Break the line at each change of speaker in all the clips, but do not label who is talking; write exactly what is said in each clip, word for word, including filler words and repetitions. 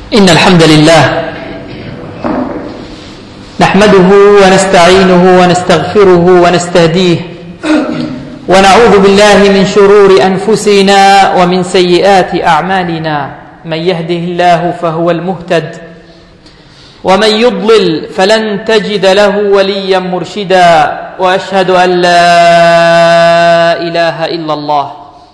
إن الحمد لله نحمده ونستعينه ونستغفره ونستهديه ونعوذ بالله من شرور أنفسنا ومن سيئات أعمالنا. من يهده الله فهو المهتد ومن يضلل فلن تجد له وليا مرشدا. وأشهد أن لا إله إلا الله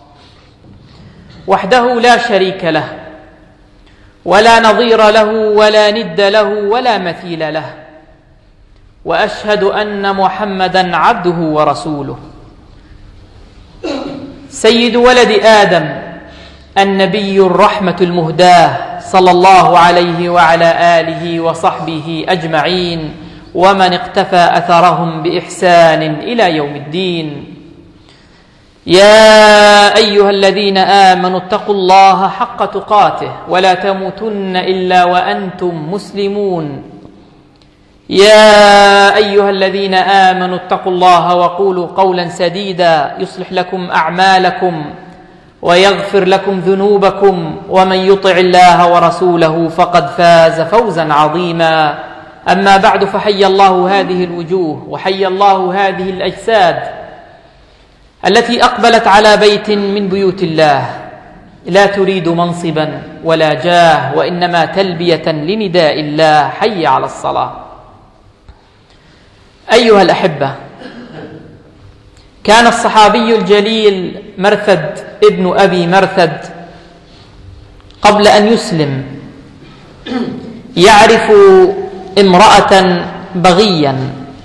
وحده لا شريك له ولا نظير له ولا ند له ولا مثيل له. وأشهد أن محمدًا عبده ورسوله سيد ولد آدم النبي الرحمة المهداة صلى الله عليه وعلى آله وصحبه أجمعين ومن اقتفى أثرهم بإحسان إلى يوم الدين. يا أيها الذين آمنوا اتقوا الله حق تقاته ولا تموتن إلا وأنتم مسلمون. يا أيها الذين آمنوا اتقوا الله وقولوا قولا سديدا يصلح لكم أعمالكم ويغفر لكم ذنوبكم ومن يطع الله ورسوله فقد فاز فوزا عظيما. أما بعد فحي الله هذه الوجوه وحي الله هذه الأجساد التي أقبلت على بيت من بيوت الله لا تريد منصبا ولا جاه وإنما تلبية لنداء الله حي على الصلاة. أيها الأحبة، كان الصحابي الجليل مرثد ابن أبي مرثد قبل أن يسلم يعرف امرأة بغيا،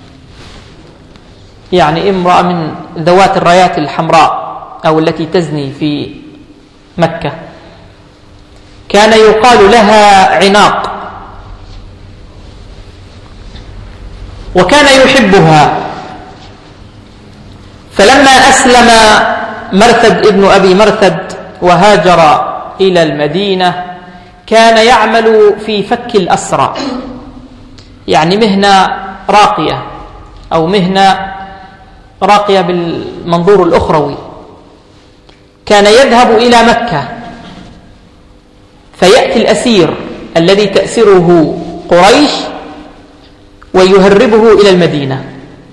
يعني امرأة من ذوات الرايات الحمراء أو التي تزني في مكة، كان يقال لها عناق، وكان يحبها. فلما أسلم مرثد ابن أبي مرثد وهاجر إلى المدينة كان يعمل في فك الأسرى، يعني مهنة راقية أو مهنة راقية بالمنظور الأخروي. كان يذهب إلى مكة فيأتي الأسير الذي تأسره قريش ويهربه إلى المدينة.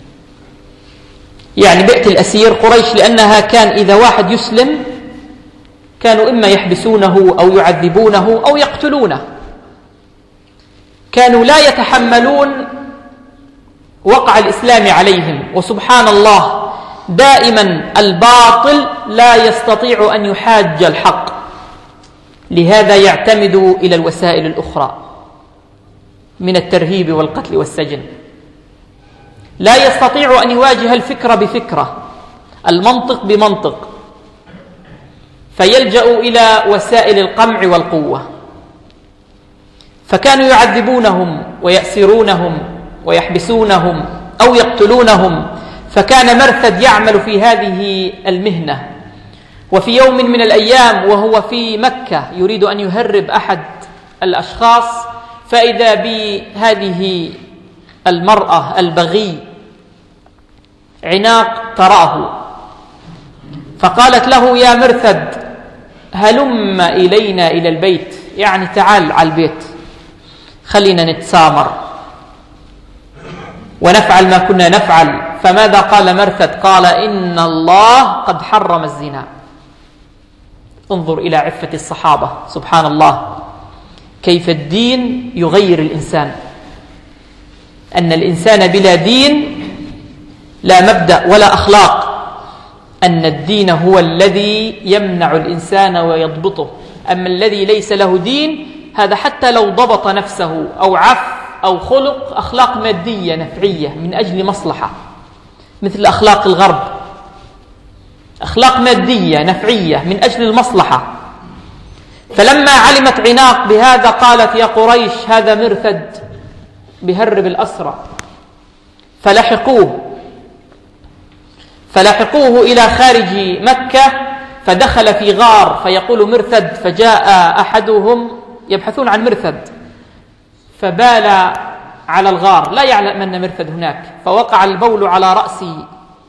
يعني بيأتي الأسير قريش لأنها كان إذا واحد يسلم كانوا إما يحبسونه أو يعذبونه أو يقتلونه، كانوا لا يتحملون وقع الإسلام عليهم. وسبحان الله دائما الباطل لا يستطيع أن يحاج الحق، لهذا يعتمد إلى الوسائل الأخرى من الترهيب والقتل والسجن. لا يستطيع أن يواجه الفكرة بفكرة، المنطق بمنطق، فيلجأ إلى وسائل القمع والقوة. فكانوا يعذبونهم ويأسرونهم ويحبسونهم أو يقتلونهم. فكان مرثد يعمل في هذه المهنة. وفي يوم من الأيام وهو في مكة يريد أن يهرب أحد الأشخاص، فإذا بهذه المرأة البغي عناق تراه، فقالت له: يا مرثد هلم إلينا إلى البيت، يعني تعال على البيت خلينا نتسامر ونفعل ما كنا نفعل. فماذا قال مرثد؟ قال: إن الله قد حرم الزنا. انظر إلى عفة الصحابة، سبحان الله كيف الدين يغير الإنسان. أن الإنسان بلا دين لا مبدأ ولا أخلاق، أن الدين هو الذي يمنع الإنسان ويضبطه. أما الذي ليس له دين هذا حتى لو ضبط نفسه أو عف أو خلق أخلاق مادية نفعية من أجل مصلحة، مثل أخلاق الغرب، أخلاق مادية نفعية من أجل المصلحة. فلما علمت عناق بهذا قالت: يا قريش هذا مرثد بهرب الأسرى. فلحقوه فلحقوه إلى خارج مكة، فدخل في غار. فيقول مرثد: فجاء أحدهم يبحثون عن مرثد فبال على الغار، لا يعلم أن مرثد هناك، فوقع البول على رأسه.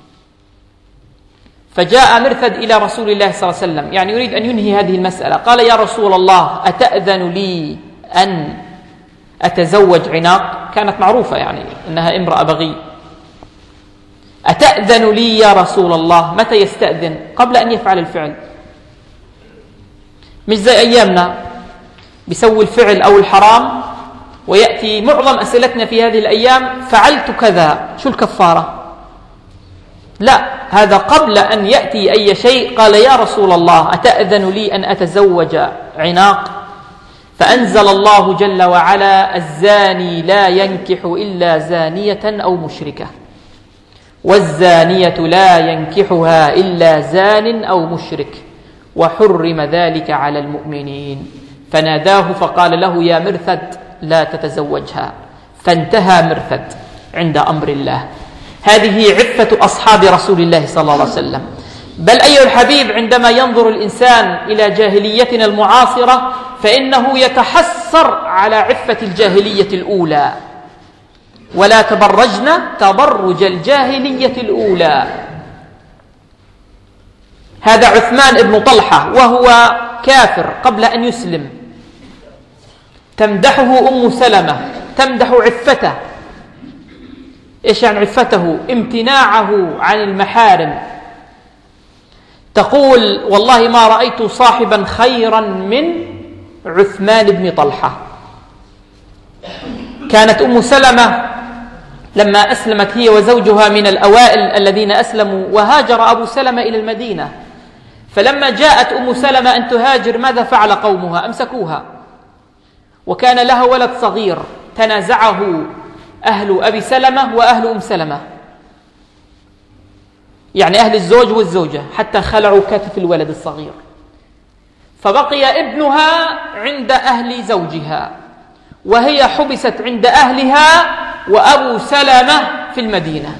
فجاء مرثد إلى رسول الله صلى الله عليه وسلم، يعني يريد أن ينهي هذه المسألة. قال: يا رسول الله أتأذن لي أن أتزوج عناق؟ كانت معروفة يعني أنها امرأة بغي. أتأذن لي يا رسول الله؟ متى يستأذن؟ قبل أن يفعل الفعل، مش زي أيامنا بيسوي الفعل أو الحرام ويأتي معظم أسئلتنا في هذه الأيام فعلت كذا، شو الكفارة؟ لا، هذا قبل أن يأتي أي شيء قال يا رسول الله أتأذن لي أن أتزوج عناق؟ فأنزل الله جل وعلا: الزاني لا ينكح إلا زانية أو مشركة، والزانية لا ينكحها إلا زان أو مشرك، وحرم ذلك على المؤمنين. فناداه فقال له: يا مرثد لا تتزوجها، فانتهى مرثد عند أمر الله. هذه عفة أصحاب رسول الله صلى الله عليه وسلم. بل أيها الحبيب، عندما ينظر الإنسان إلى جاهليتنا المعاصرة فإنه يتحسر على عفة الجاهلية الأولى. ولا تبرجن تبرج الجاهلية الأولى. هذا عثمان بن طلحة وهو كافر قبل أن يسلم، تمدحه أم سلمة، تمدح عفته. إيش يعني عفته؟ امتناعه عن المحارم. تقول: والله ما رأيت صاحبا خيرا من عثمان بن طلحة. كانت أم سلمة لما أسلمت هي وزوجها من الأوائل الذين أسلموا، وهاجر أبو سلمة إلى المدينة. فلما جاءت أم سلمة أن تهاجر ماذا فعل قومها؟ أمسكوها، وكان لها ولد صغير تنازعه أهل أبي سلمة وأهل أم سلمة، يعني أهل الزوج والزوجة، حتى خلعوا كتف الولد الصغير. فبقي ابنها عند أهل زوجها، وهي حبست عند أهلها، وأبو سلمة في المدينة.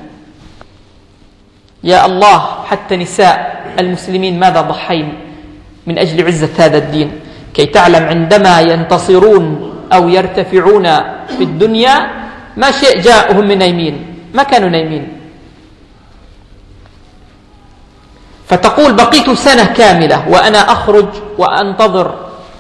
يا الله، حتى نساء المسلمين ماذا ضحين من أجل عزة هذا الدين. كي تعلم عندما ينتصرون أو يرتفعون في الدنيا ما شيء جاءهم من نايمين، ما كانوا نايمين. فتقول: بقيت سنة كاملة وأنا أخرج وأنتظر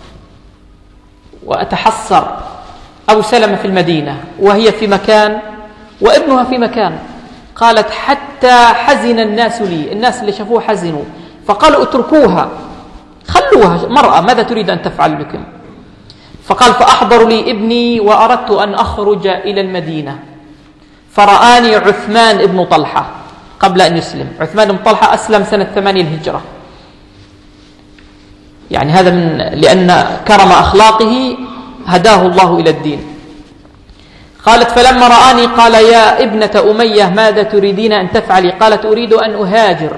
وأتحسر. أبو سلمة في المدينة وهي في مكان وابنها في مكان. قالت: حتى حزن الناس لي، الناس اللي شافوه حزنوا، فقالوا: اتركوها، خلوها مرأة، ماذا تريد أن تفعل بكم؟ فقال: فأحضر لي ابني وأردت أن أخرج إلى المدينة، فرآني عثمان بن طلحة قبل أن يسلم. عثمان بن طلحة أسلم سنة ثمانية الهجرة، يعني هذا من لأن كرم أخلاقه هداه الله إلى الدين. قالت: فلما رآني قال: يا ابنة أمية ماذا تريدين أن تفعلي؟ قالت: أريد أن أهاجر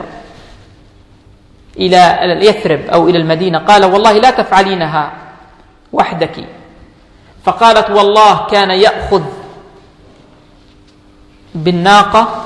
إلى يثرب أو إلى المدينة. قال: والله لا تفعلينها وحدك. فقالت: والله كان يأخذ بالناقة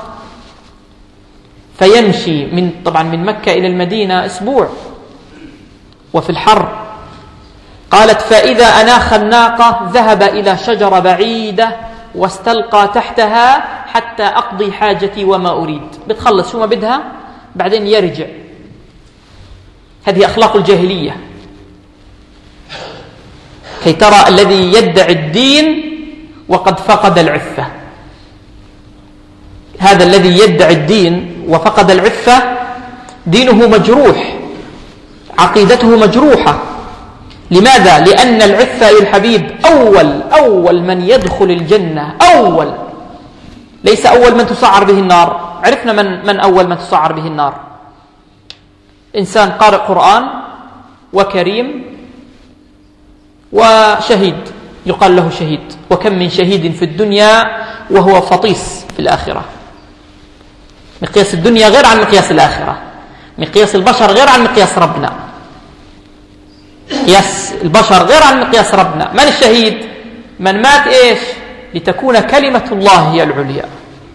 فيمشي من طبعا من مكة إلى المدينة أسبوع وفي الحر. قالت: فإذا أناخ الناقة ذهب إلى شجرة بعيدة واستلقى تحتها حتى أقضي حاجتي وما أريد. بتخلص شو ما بدها بعدين يرجع. هذه أخلاق الجاهلية، كي ترى الذي يدعي الدين وقد فقد العفة. هذا الذي يدعي الدين وفقد العفة دينه مجروح، عقيدته مجروحة. لماذا؟ لأن العفة يا الحبيب أول أول من يدخل الجنة، أول ليس أول من تسعر به النار. عرفنا من من أول من تسعر به النار؟ إنسان قارئ قرآن وكريم وشهيد، يقال له شهيد. وكم من شهيد في الدنيا وهو فطيس في الآخرة. مقياس الدنيا غير عن مقياس الآخرة، مقياس البشر غير عن مقياس ربنا، مقياس البشر غير عن مقياس ربنا. من الشهيد؟ من مات إيش؟ لتكون كلمة الله هي العليا.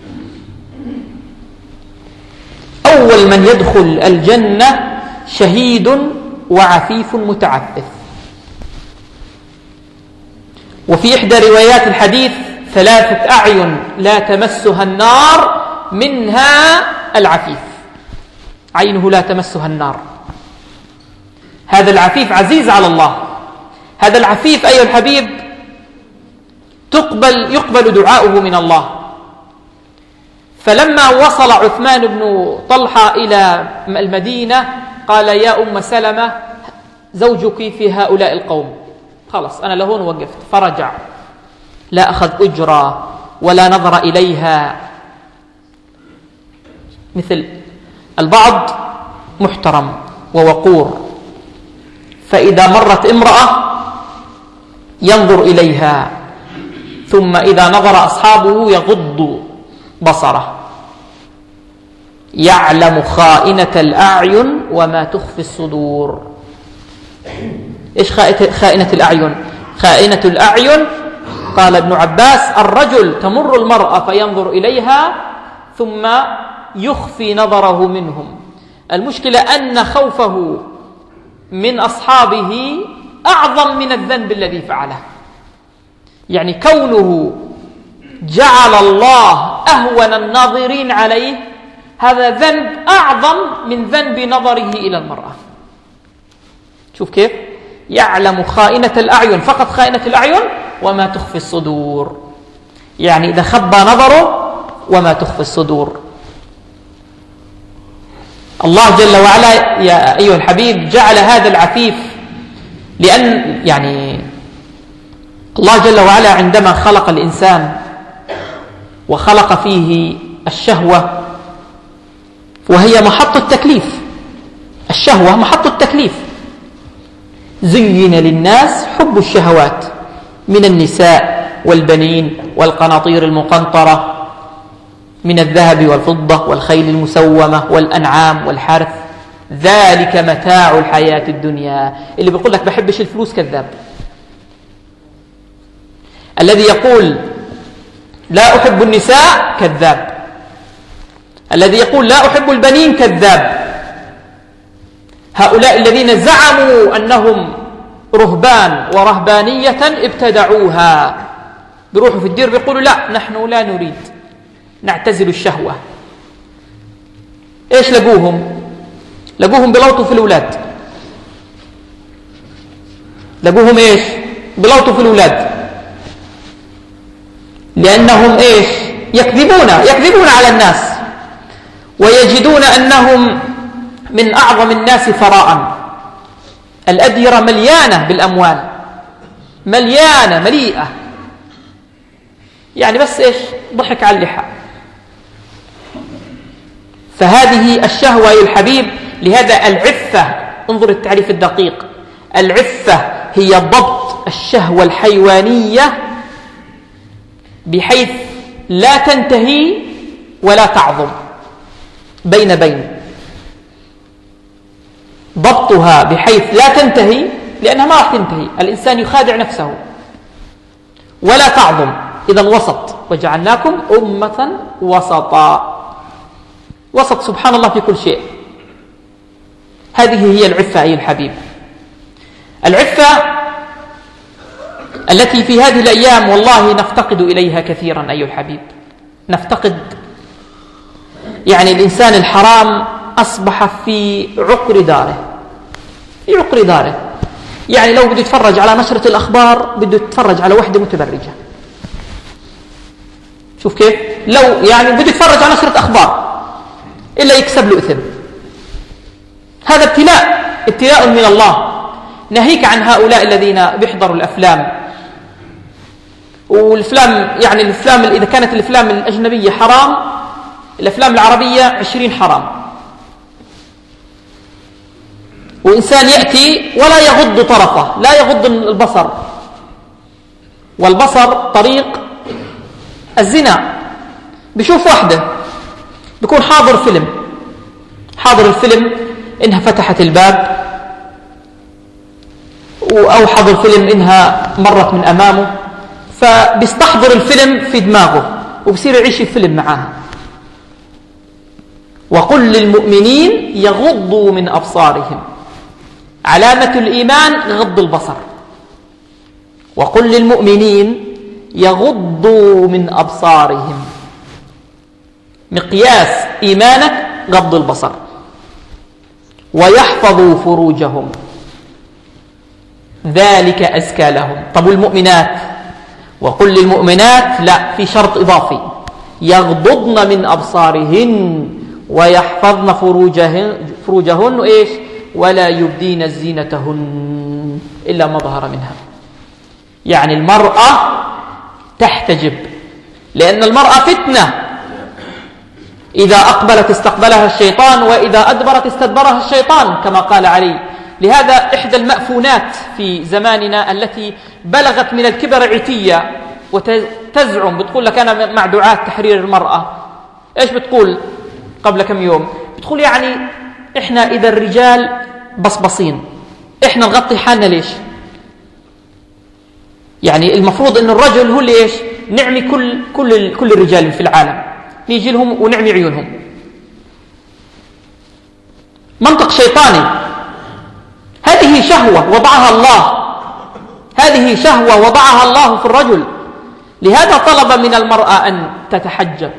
أول من يدخل الجنة شهيد وعفيف متعفف. وفي إحدى روايات الحديث: ثلاثة أعين لا تمسها النار منها العفيف، عينه لا تمسها النار. هذا العفيف عزيز على الله، هذا العفيف أيها الحبيب تقبل يقبل دعاؤه من الله. فلما وصل عثمان بن طلحة إلى المدينة قال يا أم سلمة زوجك في هؤلاء القوم، خلاص أنا لهون وقفت. فرجع، لا أخذ أجرة ولا نظر إليها مثل البعض، محترم ووقور، فإذا مرت امرأة ينظر إليها، ثم إذا نظر أصحابه يغض بصره. يعلم خائنة الأعين وما تخفي الصدور. إيش خائنة الأعين؟ خائنة الأعين قال ابن عباس الرجل تمر المرأة فينظر إليها ثم يخفي نظره منهم. المشكلة أن خوفه من أصحابه أعظم من الذنب الذي فعله. يعني كونه جعل الله أهون الناظرين عليه هذا ذنب أعظم من ذنب نظره إلى المرأة. شوف كيف يعلم خائنة الأعين، فقط خائنة الأعين وما تخفي الصدور، يعني إذا خبى نظره وما تخفي الصدور. الله جل وعلا يا أيها الحبيب جعل هذا العفيف، لأن يعني الله جل وعلا عندما خلق الإنسان وخلق فيه الشهوة وهي محط التكليف، الشهوة محط التكليف، زين للناس حب الشهوات من النساء والبنين والقناطير المقنطرة من الذهب والفضة والخيل المسومة والأنعام والحرث، ذلك متاع الحياة الدنيا. اللي بيقول لك بحبش الفلوس كذاب. الذي يقول لا أحب النساء كذاب. الذي يقول لا أحب البنين كذاب. هؤلاء الذين زعموا أنهم رهبان ورهبانية ابتدعوها، بيروحوا في الدير بيقولوا لا نحن لا نريد، نعتزل الشهوة. إيش لقوهم؟ لقوهم بلوطوا في الأولاد. لقوهم إيش؟ بلوطوا في الأولاد، لأنهم إيش؟ يكذبون يكذبون على الناس ويجدون أنهم من أعظم الناس ثراء. الأديرة مليانة بالأموال، مليانة مليئة، يعني بس إيش؟ ضحك على اللحى. فهذه الشهوة يا الحبيب. لهذا العفة، انظر التعريف الدقيق، العفة هي ضبط الشهوة الحيوانية بحيث لا تنتهي ولا تعظم، بين بين، ضبطها بحيث لا تنتهي لأنها ما راح تنتهي، الإنسان يخادع نفسه، ولا تعظم، إذا وسط. وجعلناكم أمة وسطا، وسط سبحان الله في كل شيء. هذه هي العفة أيها الحبيب. العفة التي في هذه الأيام والله نفتقد إليها كثيرا أيها الحبيب، نفتقد. يعني الإنسان الحرام أصبح في عقر داره، في عقر داره. يعني لو بده يتفرج على نشرة الأخبار بده يتفرج على وحدة متبرجة. شوف كيف؟ لو يعني بده يتفرج على نشرة أخبار إلا يكسب له إثم. هذا ابتلاء، ابتلاء من الله. ناهيك عن هؤلاء الذين بيحضروا الأفلام، والأفلام يعني الأفلام إذا كانت الأفلام الأجنبية حرام، الأفلام العربية عشرين حرام. وإنسان يأتي ولا يغض طرفه، لا يغض البصر، والبصر طريق الزنا. بشوف واحدة بيكون حاضر فيلم، حاضر الفيلم إنها فتحت الباب، أو حاضر فيلم إنها مرت من أمامه، فبيستحضر الفيلم في دماغه وبصير يعيش الفيلم معاها. وقل للمؤمنين يغضوا من أبصارهم، علامة الإيمان غض البصر. وقل للمؤمنين يغضوا من أبصارهم، مقياس إيمانك غض البصر. ويحفظوا فروجهم، ذلك أزكى لهم. طب والمؤمنات؟ وقل للمؤمنات لا، في شرط إضافي، يغضضن من أبصارهن ويحفظن فروجهن, فروجهن إيش؟ ولا يبدين زينتهن إلا ما ظهر منها. يعني المرأة تحتجب، لأن المرأة فتنة، إذا أقبلت استقبلها الشيطان وإذا أدبرت استدبرها الشيطان كما قال علي. لهذا إحدى المأفونات في زماننا التي بلغت من الكبر عتية وتزعم، بتقول لك أنا مع دعاة تحرير المرأة. إيش بتقول قبل كم يوم؟ بتقول يعني إحنا إذا الرجال بصبصين إحنا نغطي حالنا ليش؟ يعني المفروض أن الرجل هو اللي إيش؟ نعمي كل, كل, كل الرجال في العالم، نيجي لهم ونعمي عيونهم. منطق شيطاني. هذه شهوة وضعها الله، هذه شهوة وضعها الله في الرجل. لهذا طلب من المرأة أن تتحجب.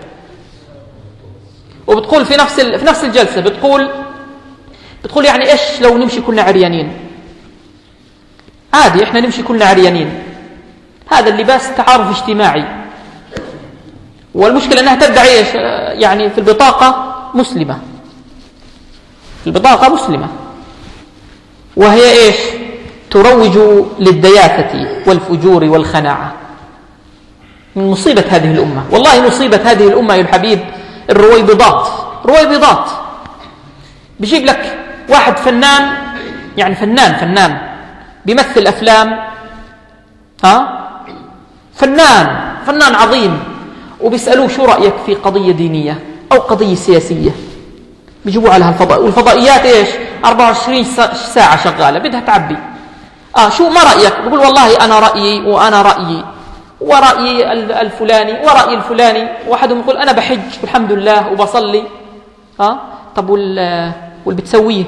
وبتقول في نفس في نفس الجلسة بتقول بتقول يعني إيش لو نمشي كلنا عريانين؟ عادي إحنا نمشي كلنا عريانين، هذا اللباس تعارف اجتماعي. والمشكلة أنها تدعي إيش؟ يعني في البطاقة مسلمة، في البطاقة مسلمة، وهي إيش؟ تروج للدياثة والفجور والخناعة. من مصيبة هذه الأمة، والله مصيبة هذه الأمة يا الحبيب الرويبضات. رويبضات بيجيب لك واحد فنان، يعني فنان فنان بيمثل أفلام، ها فنان فنان عظيم، وبيسألوه شو رأيك في قضية دينية أو قضية سياسية، بيجيبوا على الفضاء. والفضائيات إيش؟ أربعة وعشرين ساعة شغالة، بدها تعبي. آه شو ما رأيك؟ بقول والله أنا رأيي وأنا رأيي ورأيي الفلاني ورأيي الفلاني. واحدهم يقول أنا بحج والحمد لله وبصلي. آه طب وال واللي بتسويه؟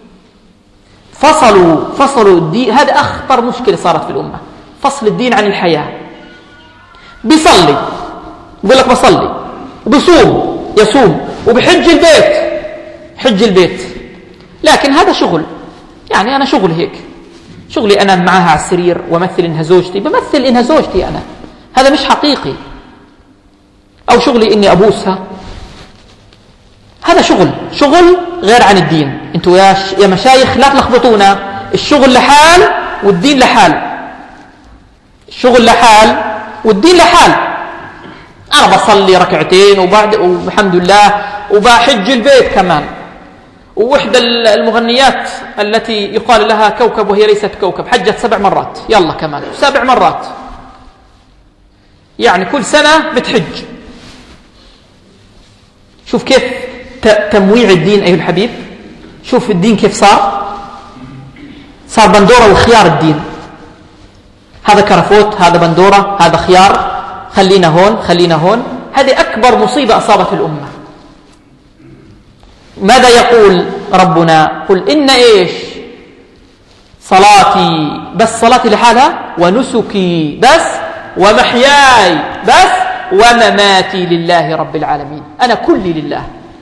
فصلوا فصلوا الدين. هذا أخطر مشكلة صارت في الأمة، فصل الدين عن الحياة. بيصلي بيقول لك بصلي، وبيصوم يصوم، وبحج البيت حج البيت، لكن هذا شغل. يعني أنا شغل هيك، شغلي أنا معها على السرير ومثل إنها زوجتي، بمثل إنها زوجتي أنا، هذا مش حقيقي. أو شغلي إني أبوسها، هذا شغل شغل غير عن الدين. أنتوا يا يا مشايخ لا تلخبطونا، الشغل لحال والدين لحال، الشغل لحال والدين لحال. أنا بصلي ركعتين وبعد والحمد لله وبحج البيت كمان. ووحدة المغنيات التي يقال لها كوكب وهي ليست كوكب حجت سبع مرات، يلا كمان سبع مرات، يعني كل سنة بتحج. شوف كيف تمويع الدين أيها الحبيب، شوف الدين كيف صار صار بندورة وخيار الدين. هذا كرفوت، هذا بندورة، هذا خيار، خلينا هون خلينا هون. هذه أكبر مصيبة أصابت الأمة. ماذا يقول ربنا؟ قل إن إيش؟ صلاتي، بس صلاتي لحالها، ونسكي بس، ومحياي بس، ومماتي لله رب العالمين. أنا كلي لله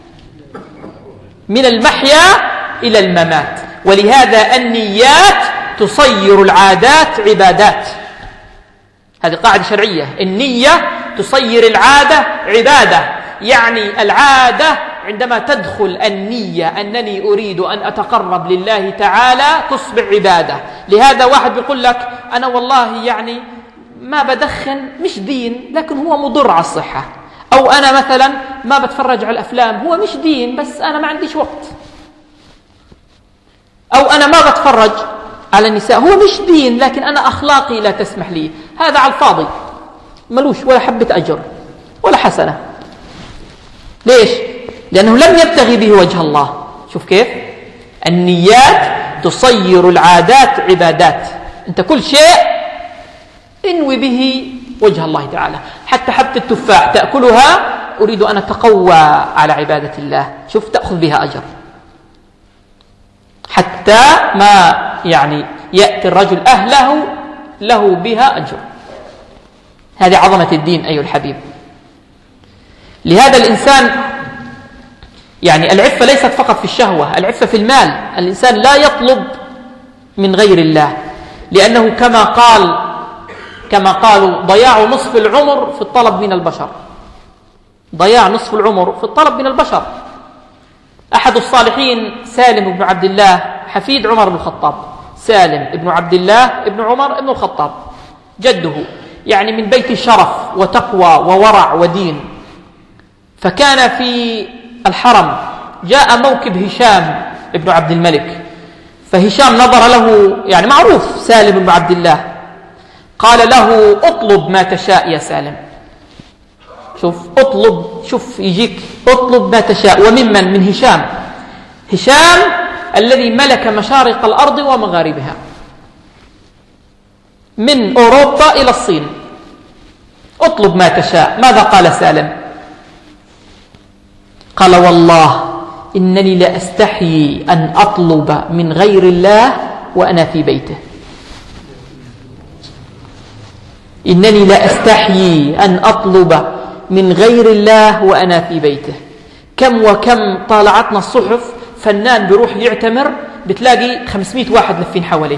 من المحيا إلى الممات. ولهذا النيات تصير العادات عبادات. هذه قاعدة شرعية، النية تصير العادة عبادة. يعني العادة عندما تدخل النية أنني أريد أن أتقرب لله تعالى تصبح عبادة. لهذا واحد بيقول لك أنا والله يعني ما بدخن، مش دين لكن هو مضر على الصحة. أو أنا مثلا ما بتفرج على الأفلام، هو مش دين بس أنا ما عنديش وقت. أو أنا ما بتفرج على النساء، هو مش دين لكن أنا أخلاقي لا تسمح لي. هذا على الفاضي ملوش ولا حبة أجر ولا حسنة. ليش؟ لأنه لم يبتغي به وجه الله. شوف كيف النيات تصير العادات عبادات. أنت كل شيء انوي به وجه الله تعالى. حتى حبة التفاح تأكلها أريد أن أتقوى على عبادة الله، شوف تأخذ بها أجر. حتى ما يعني يأتي الرجل أهله له بها أجر. هذه عظمة الدين أيها الحبيب. لهذا الإنسان يعني العفة ليست فقط في الشهوة، العفة في المال. الإنسان لا يطلب من غير الله. لأنه كما قال كما قالوا ضياع نصف العمر في الطلب من البشر، ضياع نصف العمر في الطلب من البشر. أحد الصالحين سالم بن عبد الله حفيد عمر بن الخطاب، سالم بن عبد الله بن عمر بن الخطاب جده، يعني من بيت شرف وتقوى وورع ودين. فكان في الحرم، جاء موكب هشام بن عبد الملك، فهشام نظر له، يعني معروف سالم بن عبد الله، قال له اطلب ما تشاء يا سالم. شوف اطلب، شوف يجيك اطلب ما تشاء. وممن؟ من هشام، هشام الذي ملك مشارق الأرض ومغاربها من أوروبا إلى الصين. اطلب ما تشاء. ماذا قال سالم؟ قال والله إنني لأستحيي أن أطلب من غير الله وأنا في بيته. إنني لأستحيي أن أطلب من غير الله وأنا في بيته. كم وكم طالعتنا الصحف فنان بيروح يعتمر بتلاقي خمسمائة واحد لفين حواليه،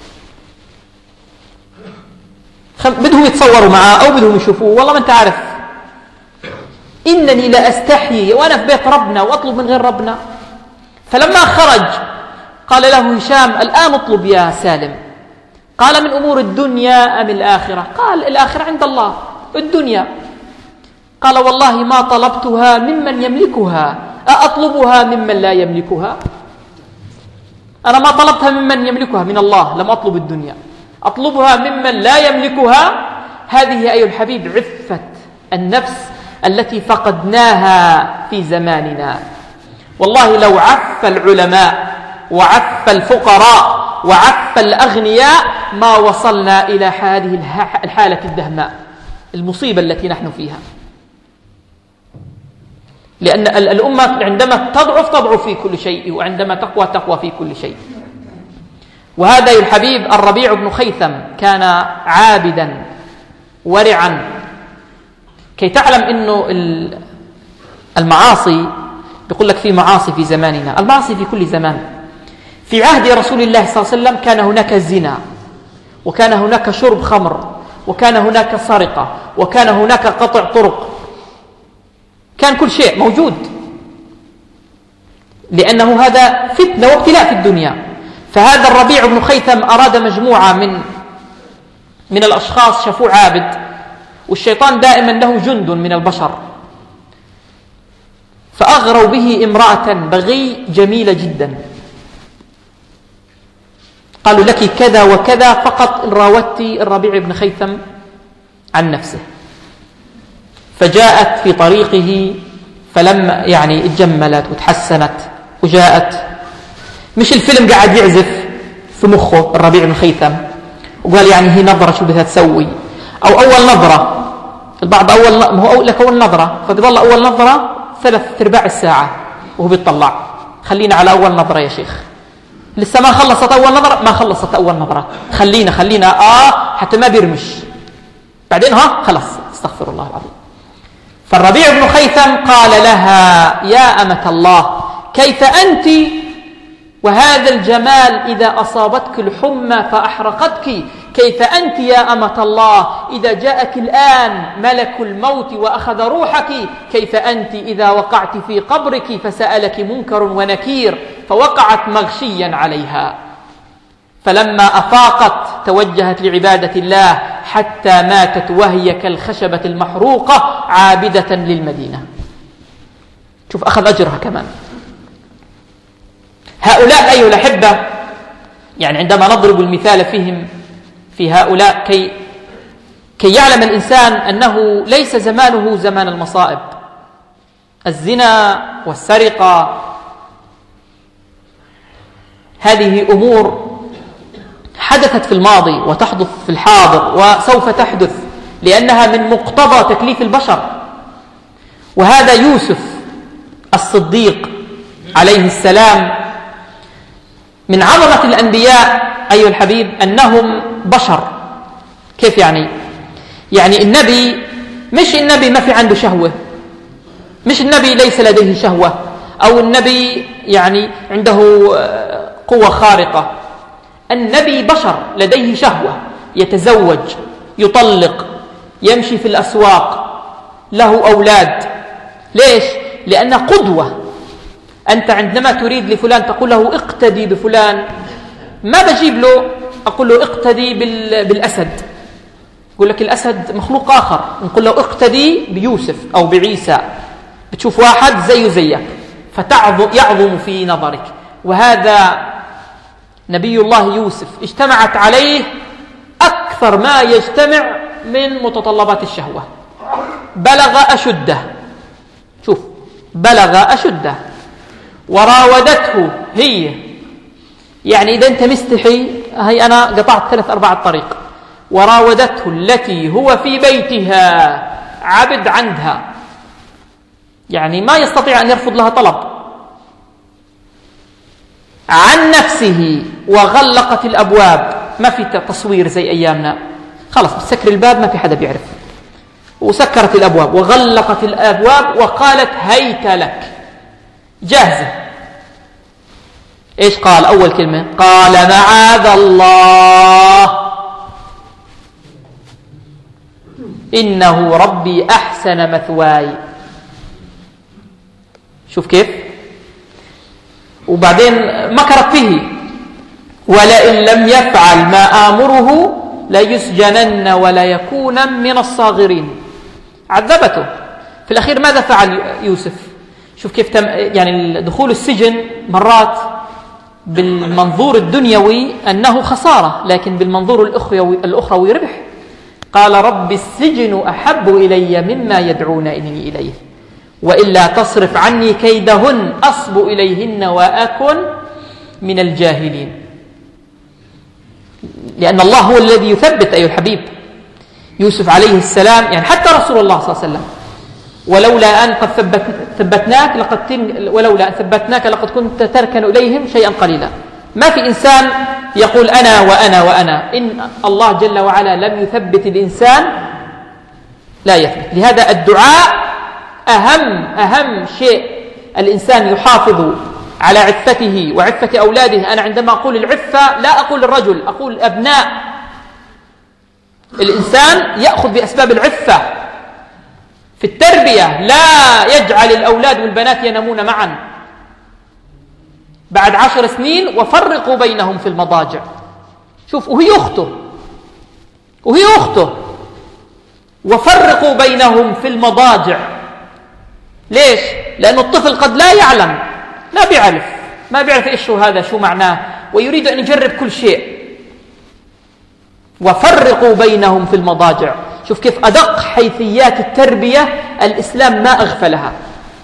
خم... بدهم يتصوروا معاه أو بدهم يشوفوه، والله ما أنت عارف. إنني لأستحيي وأنا في بيت ربنا وأطلب من غير ربنا. فلما خرج قال له هشام الآن اطلب يا سالم. قال من أمور الدنيا أم الآخرة؟ قال الآخرة عند الله، الدنيا. قال والله ما طلبتها ممن يملكها، أأطلبها ممن لا يملكها؟ أنا ما طلبتها ممن يملكها من الله، لم أطلب الدنيا، أطلبها ممن لا يملكها. هذه أيها الحبيب عفة النفس التي فقدناها في زماننا. والله لو عف العلماء وعف الفقراء وعف الأغنياء ما وصلنا إلى هذه الحالة الدهماء، المصيبة التي نحن فيها. لأن الأمة عندما تضعف تضعف في كل شيء، وعندما تقوى تقوى في كل شيء. وهذا يا الحبيب الربيع بن خيثم كان عابدا ورعا. كي تعلم أنه المعاصي، بيقول لك في معاصي في زماننا، المعاصي في كل زمان. في عهد رسول الله صلى الله عليه وسلم كان هناك زنا، وكان هناك شرب خمر، وكان هناك سرقة، وكان هناك قطع طرق، كان كل شيء موجود، لأنه هذا فتنة وابتلاء في الدنيا. فهذا الربيع بن خيثم أراد مجموعة من من الأشخاص، شافوه عابد، والشيطان دائما له جند من البشر، فأغروا به امرأة بغي جميلة جدا. قالوا لك كذا وكذا فقط إن راودت الربيع بن خيثم عن نفسه. فجاءت في طريقه، فلما يعني اتجملت وتحسنت وجاءت، مش الفيلم قاعد يعزف في مخه الربيع بن خيثم وقال يعني هي نظرة شو بدها تسوي، أو أول نظرة. البعض أول ما هو لك أول نظرة، فبيضل أول نظرة ثلاث أرباع الساعة وهو بيطلع. خلينا على أول نظرة يا شيخ، لسه ما خلصت أول نظرة، ما خلصت أول نظرة، خلينا خلينا آه حتى ما بيرمش، بعدين ها خلص استغفر الله العظيم. فالربيع بن خيثم قال لها يا أمة الله كيف أنت وهذا الجمال إذا أصابتك الحمى فأحرقتك؟ كيف أنت يا أمة الله إذا جاءك الآن ملك الموت وأخذ روحك؟ كيف أنت إذا وقعت في قبرك فسألك منكر ونكير فوقعت مغشيا عليها؟ فلما أفاقت توجهت لعبادة الله حتى ماتت وهي كالخشبة المحروقة عابدة للمدينة. شوف أخذ أجرها كمان. هؤلاء أيها الأحبة، يعني عندما نضرب المثال فيهم في هؤلاء كي كي يعلم الإنسان أنه ليس زمانه زمان المصائب. الزنا والسرقة هذه أمور حدثت في الماضي وتحدث في الحاضر وسوف تحدث، لأنها من مقتضى تكليف البشر. وهذا يوسف الصديق عليه السلام من عظمة الأنبياء أيها الحبيب أنهم بشر. كيف يعني؟ يعني النبي مش النبي ما في عنده شهوة، مش النبي ليس لديه شهوة، أو النبي يعني عنده قوة خارقة. النبي بشر لديه شهوة، يتزوج، يطلق، يمشي في الأسواق، له أولاد. ليش؟ لأنه قدوة. أنت عندما تريد لفلان تقول له اقتدي بفلان، ما بجيب له أقول له اقتدي بالأسد، يقول لك الأسد مخلوق آخر. نقول له اقتدي بيوسف أو بعيسى، بتشوف واحد زيه زيك فيعظم في نظرك. وهذا نبي الله يوسف اجتمعت عليه أكثر ما يجتمع من متطلبات الشهوة. بلغ أشده، شوف بلغ أشده. وراودته هي، يعني إذا أنت مستحي هي أنا قطعت ثلاث أرباع الطريق. وراودته التي هو في بيتها عبد عندها، يعني ما يستطيع أن يرفض لها طلب، عن نفسه وغلقت الأبواب. ما في تصوير زي أيامنا، خلص بسكر الباب ما في حدا بيعرف، وسكرت الأبواب وغلقت الأبواب وقالت هيت لك، جاهزة. إيش قال أول كلمة؟ قال معاذ الله إنه ربي أحسن مثواي. شوف كيف. وبعدين مكرت به، ولئن لم يفعل ما آمره ليسجنن ولا يكون من الصاغرين. عذبته. في الأخير ماذا فعل يوسف؟ شوف كيف تم، يعني دخول السجن مرات بالمنظور الدنيوي أنه خسارة، لكن بالمنظور الأخروي, الأخروي ربح. قال رب السجن أحب إلي مما يدعونني إليه وإلا تصرف عني كيدهن أصب إليهن وأكن من الجاهلين. لأن الله هو الذي يثبت أيها الحبيب. يوسف عليه السلام، يعني حتى رسول الله صلى الله عليه وسلم، ولولا أن قد ثبت ثبتناك لقد تن ولولا أن ثبتناك لقد كنت تركن إليهم شيئا قليلا. ما في إنسان يقول أنا وأنا وأنا. إن الله جل وعلا لم يثبت الإنسان لا يثبت. لهذا الدعاء أهم أهم شيء. الإنسان يحافظ على عفته وعفة أولاده. أنا عندما أقول العفة لا أقول الرجل، أقول أبناء. الإنسان يأخذ بأسباب العفة في التربية. لا يجعل الأولاد والبنات ينامون معا بعد عشر سنين وفرقوا بينهم في المضاجع. شوف، وهي أخته وهي أخته وفرقوا بينهم في المضاجع. ليش؟ لأن الطفل قد لا يعلم، ما بيعرف ما بيعرف إيش هو هذا، شو معناه، ويريد أن يجرب كل شيء. وفرقوا بينهم في المضاجع. شوف كيف أدق حيثيات التربية الإسلام ما أغفلها.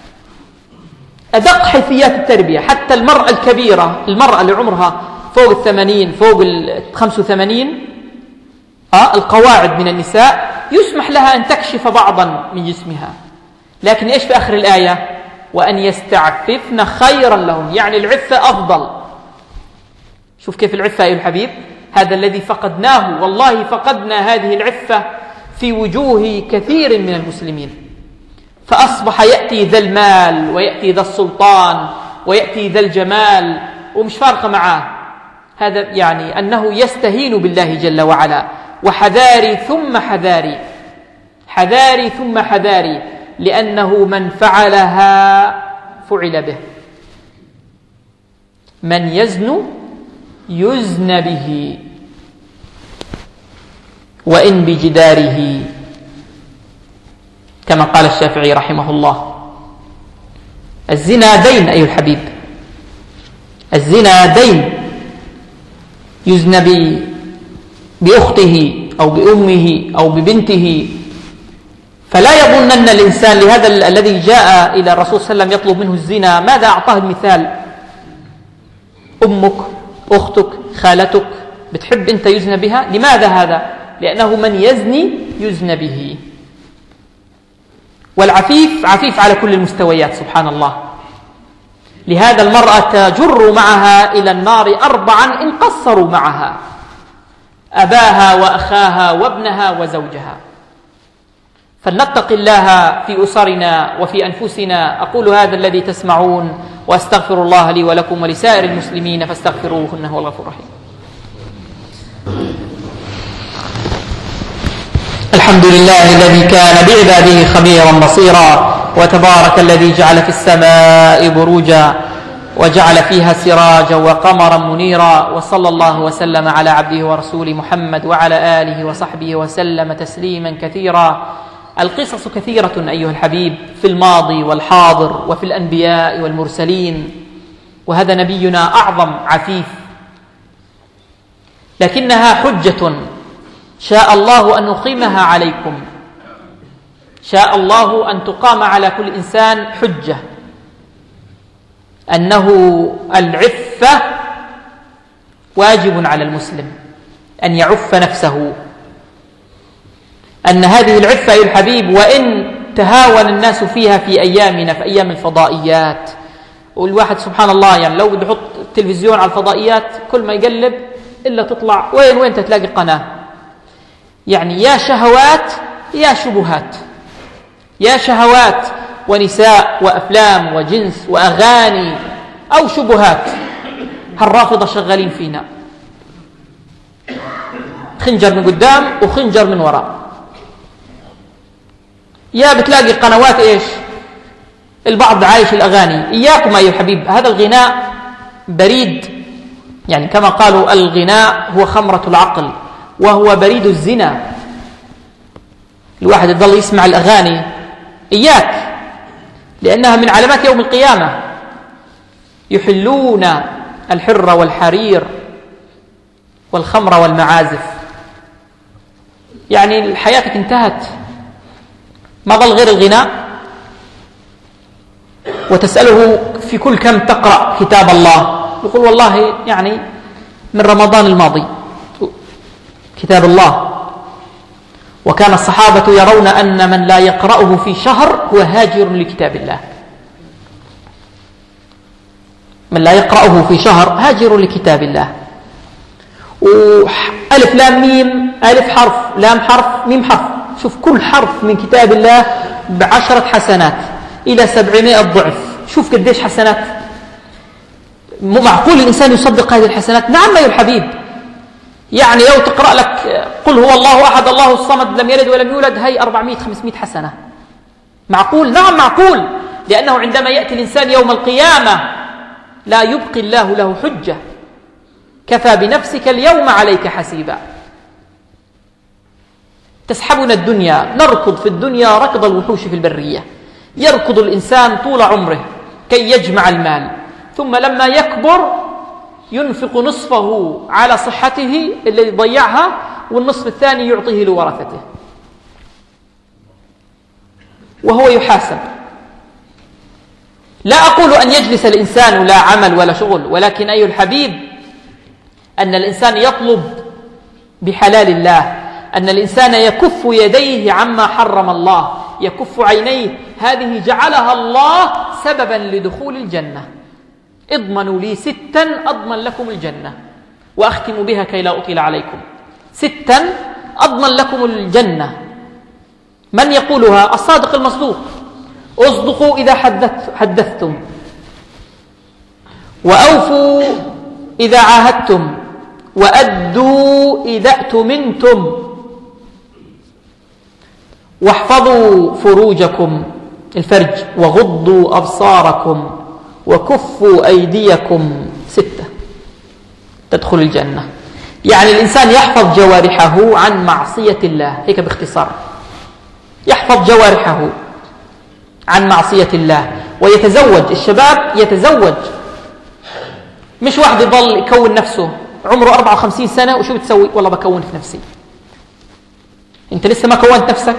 أدق حيثيات التربية. حتى المرأة الكبيرة، المرأة اللي عمرها فوق الثمانين، فوق الخمس وثمانين، آه القواعد من النساء يسمح لها أن تكشف بعضا من جسمها. لكن إيش في آخر الآية؟ وأن يستعففن خيرا لهم، يعني العفة أفضل. شوف كيف العفة أيها الحبيب. هذا الذي فقدناه، والله فقدنا هذه العفة في وجوه كثير من المسلمين. فأصبح يأتي ذا المال ويأتي ذا السلطان ويأتي ذا الجمال ومش فارقة معاه. هذا يعني أنه يستهين بالله جل وعلا. وحذاري ثم حذاري، حذاري ثم حذاري، لأنه من فعلها فعل به. من يزن يزن به وإن بجداره، كما قال الشافعي رحمه الله. الزنا دين أيها الحبيب، الزنا دين. يزن بأخته أو بأمه أو ببنته. فلا يظنن الإنسان، لهذا الذي جاء إلى الرسول صلى الله عليه وسلم يطلب منه الزنا ماذا أعطاه المثال؟ أمك، أختك، خالتك، بتحب أنت يزن بها. لماذا هذا؟ لأنه من يزني يزن به. والعفيف عفيف على كل المستويات سبحان الله. لهذا المرأة تجر معها إلى النار أربعا إن قصروا معها: أباها وأخاها وابنها وزوجها. فلنتق الله في أسرنا وفي أنفسنا. أقول هذا الذي تسمعون وأستغفر الله لي ولكم ولسائر المسلمين فاستغفروه إنه هو الغفور الرحيم. الحمد لله الذي كان بعباده خبيرا بصيرا، وتبارك الذي جعل في السماء بروجا وجعل فيها سراجا وقمرا منيرا، وصلى الله وسلم على عبده ورسوله محمد وعلى آله وصحبه وسلم تسليما كثيرا. القصص كثيرة أيها الحبيب في الماضي والحاضر وفي الأنبياء والمرسلين، وهذا نبينا أعظم عفيف، لكنها حجة شاء الله أن نقيمها عليكم، شاء الله أن تقام على كل إنسان حجة أنه العفة واجب على المسلم أن يعف نفسه، أن هذه العفة أيها الحبيب وإن تهاون الناس فيها في أيامنا، في أيام الفضائيات، والواحد سبحان الله يعني لو بده يحط التلفزيون على الفضائيات كل ما يقلب إلا تطلع وين وين تلاقي قناة، يعني يا شهوات يا شبهات، يا شهوات ونساء وأفلام وجنس وأغاني أو شبهات. هالرافضة شغالين فينا، خنجر من قدام وخنجر من وراء. يا بتلاقي قنوات إيش؟ البعض عايش الأغاني. إياكم أيها الحبيب، هذا الغناء بريد، يعني كما قالوا الغناء هو خمرة العقل وهو بريد الزنا. الواحد يضل يسمع الأغاني، إياك، لأنها من علامات يوم القيامة. يحلون الحر والحرير والخمر والمعازف، يعني حياتك انتهت، ما ظل غير الغناء. وتسأله في كل كم تقرأ كتاب الله، يقول والله يعني من رمضان الماضي كتاب الله. وكان الصحابة يرون أن من لا يقرأه في شهر هو هاجر لكتاب الله، من لا يقرأه في شهر هاجر لكتاب الله. وألف لام ميم، ألف حرف لام حرف ميم حرف، شوف كل حرف من كتاب الله بعشرة حسنات إلى سبعمائة ضعف. شوف قديش حسنات، مو معقول الإنسان يصدق هذه الحسنات؟ نعم أيها الحبيب، يعني لو تقرأ لك قل هو الله أحد الله الصمد لم يلد ولم يولد، هي أربعمائة خمسمائة حسنة. معقول؟ نعم معقول، لأنه عندما يأتي الإنسان يوم القيامة لا يبقي الله له حجة، كفى بنفسك اليوم عليك حسيبا. تسحبنا الدنيا، نركض في الدنيا ركض الوحوش في البرية. يركض الإنسان طول عمره كي يجمع المال، ثم لما يكبر ينفق نصفه على صحته الذي ضيعها، والنصف الثاني يعطيه لورثته وهو يحاسب. لا أقول أن يجلس الإنسان لا عمل ولا شغل، ولكن أيها الحبيب أن الإنسان يطلب بحلال الله، أن الإنسان يكف يديه عما حرم الله، يكف عينيه، هذه جعلها الله سببا لدخول الجنة. اضمنوا لي ستا أضمن لكم الجنة، وأختم بها كي لا أطيل عليكم. ستا أضمن لكم الجنة، من يقولها؟ الصادق المصدوق. اصدقوا إذا حدث حدثتم، وأوفوا إذا عاهدتم، وأدوا إذا اؤتمنتم، واحفظوا فروجكم الفرج، وغضوا أبصاركم، وكفوا أيديكم. ستة تدخل الجنة. يعني الإنسان يحفظ جوارحه عن معصية الله، هيك باختصار، يحفظ جوارحه عن معصية الله، ويتزوج. الشباب يتزوج، مش واحد يضل يكون نفسه عمره أربعة وخمسين سنة وشو بتسوي؟ والله بكون في نفسي. انت لسه ما كونت نفسك.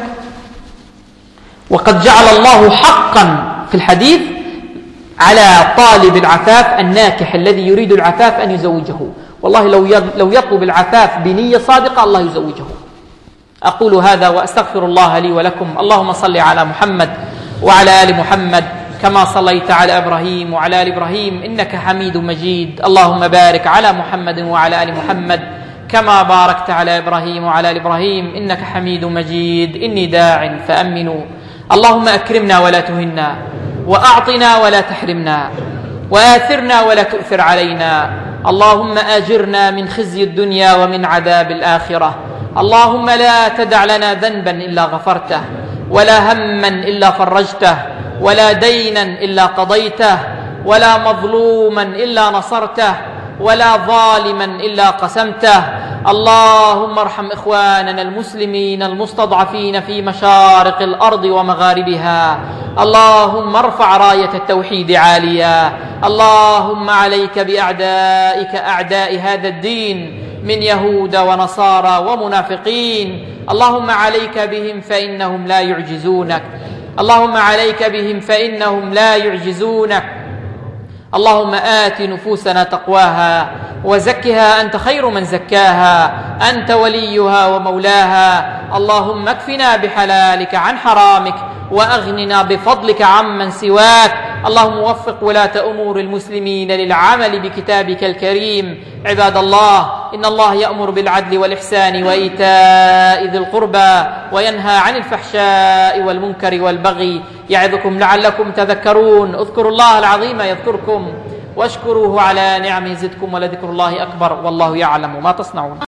وقد جعل الله حقا في الحديث على طالب العفاف الناكح الذي يريد العفاف أن يزوجه. والله لو لو يطلب العفاف بنية صادقة الله يزوجه. أقول هذا وأستغفر الله لي ولكم. اللهم صل على محمد وعلى آل محمد كما صليت على إبراهيم وعلى آل إبراهيم إنك حميد مجيد. اللهم بارك على محمد وعلى آل محمد كما باركت على إبراهيم وعلى آل إبراهيم إنك حميد مجيد. إني داع فأمنوا. اللهم أكرمنا ولا تهنا، وأعطنا ولا تحرمنا، وآثرنا ولا تؤثر علينا. اللهم آجرنا من خزي الدنيا ومن عذاب الآخرة. اللهم لا تدع لنا ذنبا إلا غفرته، ولا هما إلا فرجته، ولا دينا إلا قضيته، ولا مظلوما إلا نصرته، ولا ظالما إلا قسمته. اللهم ارحم إخواننا المسلمين المستضعفين في مشارق الأرض ومغاربها. اللهم ارفع راية التوحيد عاليا. اللهم عليك بأعدائك أعداء هذا الدين من يهود ونصارى ومنافقين. اللهم عليك بهم فإنهم لا يعجزونك. اللهم عليك بهم فإنهم لا يعجزونك. اللهم آت نفوسنا تقواها وزكها أنت خير من زكاها، أنت وليها ومولاها. اللهم اكفنا بحلالك عن حرامك، وأغننا بفضلك عمن سواك. اللهم وفق ولاة أمور المسلمين للعمل بكتابك الكريم. عباد الله، إن الله يأمر بالعدل والإحسان وإيتاء ذي القربى، وينهى عن الفحشاء والمنكر والبغي، يعظكم لعلكم تذكرون. اذكروا الله العظيم يذكركم، واشكروه على نعمه يزدكم، ولذكر الله أكبر، والله يعلم ما تصنعون.